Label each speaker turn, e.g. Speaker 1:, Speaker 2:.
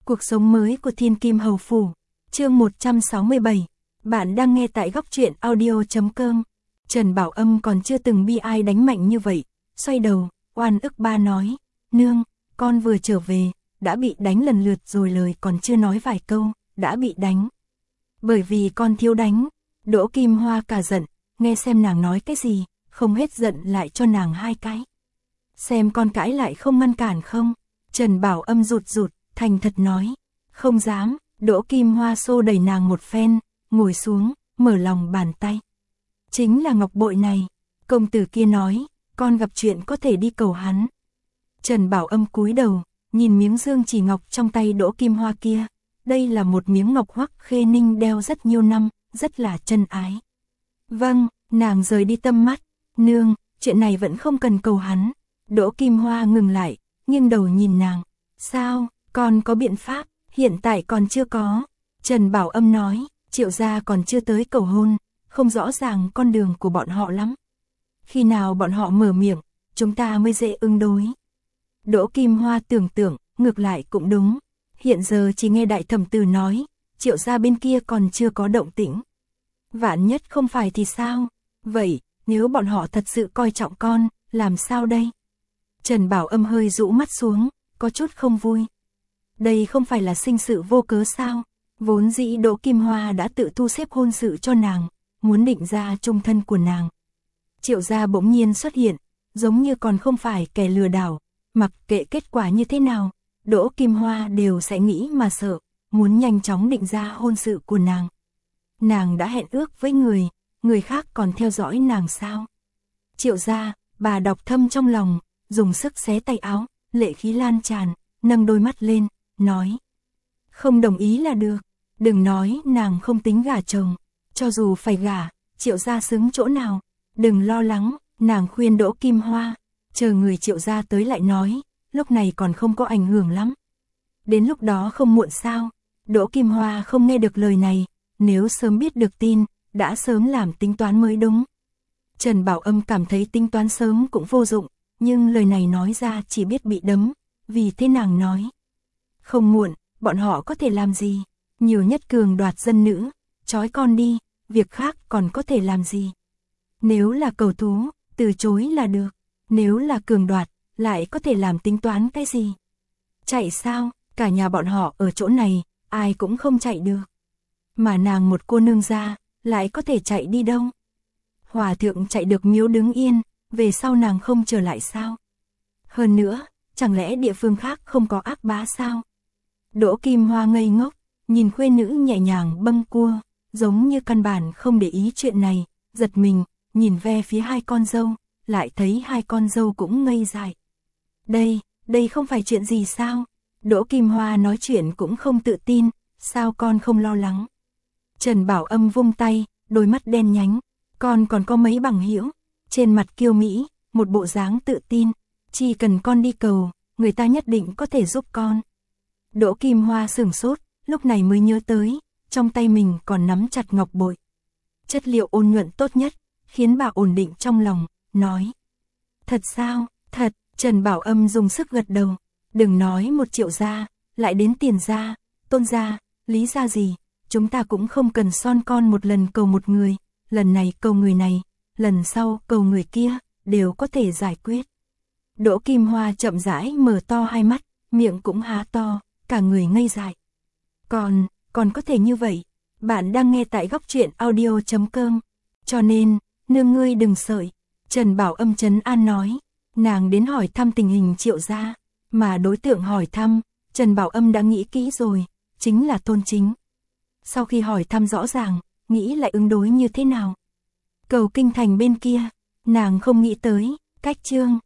Speaker 1: Cuộc sống mới của Thiên Kim Hầu Phủ, chương 167. Bạn đang nghe tại góc truyện audio.com. Trần Bảo Âm còn chưa từng bị ai đánh mạnh như vậy, xoay đầu, oan ức ba nói, nương, con vừa trở về, đã bị đánh lần lượt rồi, lời còn chưa nói vài câu, đã bị đánh. Bởi vì con thiếu đánh. Đỗ Kim Hoa cả giận, nghe xem nàng nói cái gì, không hết giận lại cho nàng hai cái. Xem con cãi lại không ngăn cản không? Trần Bảo Âm rụt rụt, thành thật nói, không dám. Đỗ Kim Hoa xô đẩy nàng một phen, ngồi xuống, mở lòng bàn tay. Chính là ngọc bội này, công tử kia nói, con gặp chuyện có thể đi cầu hắn. Trần Bảo Âm cúi đầu, nhìn miếng dương chỉ ngọc trong tay Đỗ Kim Hoa kia. Đây là một miếng ngọc Hoắc Khê Ninh đeo rất nhiều năm, rất là chân ái. Vâng, nàng rời đi tâm mắt, nương, chuyện này vẫn không cần cầu hắn. Đỗ Kim Hoa ngừng lại, nghiêng đầu nhìn nàng, sao, con có biện pháp, hiện tại còn chưa có. Trần Bảo Âm nói, Triệu gia còn chưa tới cầu hôn, không rõ ràng con đường của bọn họ lắm. Khi nào bọn họ mở miệng, chúng ta mới dễ ứng đối. Đỗ Kim Hoa tưởng tượng, ngược lại cũng đúng. Hiện giờ chỉ nghe đại thẩm tử nói, Triệu gia bên kia còn chưa có động tĩnh. Vạn nhất không phải thì sao? Vậy, nếu bọn họ thật sự coi trọng con, làm sao đây? Trần Bảo Âm hơi rũ mắt xuống, có chút không vui. Đây không phải là sinh sự vô cớ sao? Vốn dĩ Đỗ Kim Hoa đã tự thu xếp hôn sự cho nàng, muốn định ra chung thân của nàng. Triệu gia bỗng nhiên xuất hiện, giống như còn không phải kẻ lừa đảo, mặc kệ kết quả như thế nào, Đỗ Kim Hoa đều sẽ nghĩ mà sợ, muốn nhanh chóng định ra hôn sự của nàng. Nàng đã hẹn ước với người khác còn theo dõi nàng sao? Triệu gia, bà đọc thâm trong lòng, dùng sức xé tay áo, lệ khí lan tràn, nâng đôi mắt lên, nói. Không đồng ý là được, đừng nói nàng không tính gả chồng, cho dù phải gả, Triệu gia xứng chỗ nào, đừng lo lắng, nàng khuyên Đỗ Kim Hoa, chờ người Triệu gia tới lại nói, lúc này còn không có ảnh hưởng lắm. Đến lúc đó không muộn sao? Đỗ Kim Hoa không nghe được lời này, nếu sớm biết được tin, đã sớm làm tính toán mới đúng. Trần Bảo Âm cảm thấy tính toán sớm cũng vô dụng, nhưng lời này nói ra chỉ biết bị đấm, vì thế nàng nói. Không muộn, bọn họ có thể làm gì? Nhiều nhất cường đoạt dân nữ, trói con đi, việc khác còn có thể làm gì? Nếu là cầu thú, từ chối là được. Nếu là cường đoạt, lại có thể làm tính toán cái gì? Chạy sao? Cả nhà bọn họ ở chỗ này, ai cũng không chạy được. Mà nàng một cô nương ra, lại có thể chạy đi đâu? Hòa thượng chạy được miếu đứng yên, về sau nàng không trở lại sao? Hơn nữa, chẳng lẽ địa phương khác không có ác bá sao? Đỗ Kim Hoa ngây ngốc, nhìn khuê nữ nhẹ nhàng bâng cua, giống như căn bản không để ý chuyện này, giật mình, nhìn về phía hai con dâu, lại thấy hai con dâu cũng ngây dại. Đây không phải chuyện gì sao? Đỗ Kim Hoa nói chuyện cũng không tự tin, sao con không lo lắng? Trần Bảo Âm vung tay, đôi mắt đen nhánh, con còn có mấy bằng hữu, trên mặt kiêu mỹ, một bộ dáng tự tin, chỉ cần con đi cầu, người ta nhất định có thể giúp con. Đỗ Kim Hoa sửng sốt, lúc này mới nhớ tới, trong tay mình còn nắm chặt ngọc bội. Chất liệu ôn nhuận tốt nhất, khiến bà ổn định trong lòng, nói. Thật sao? Thật. Trần Bảo Âm dùng sức gật đầu. Đừng nói một Triệu gia, lại đến Tiền gia, Tôn gia, Lý gia gì, chúng ta cũng không cần son con một lần cầu một người, lần này cầu người này, lần sau cầu người kia, đều có thể giải quyết. Đỗ Kim Hoa chậm rãi mở to hai mắt, miệng cũng há to, cả người ngây dại. Còn có thể như vậy? Bạn đang nghe tại góc truyện audio.com. Cho nên, nương ngươi đừng sợi. Trần Bảo Âm trấn an nói, nàng đến hỏi thăm tình hình Triệu gia, mà đối tượng hỏi thăm, Trần Bảo Âm đã nghĩ kỹ rồi, chính là Tôn Chính. Sau khi hỏi thăm rõ ràng, nghĩ lại ứng đối như thế nào? Cầu kinh thành bên kia, nàng không nghĩ tới, cách chương.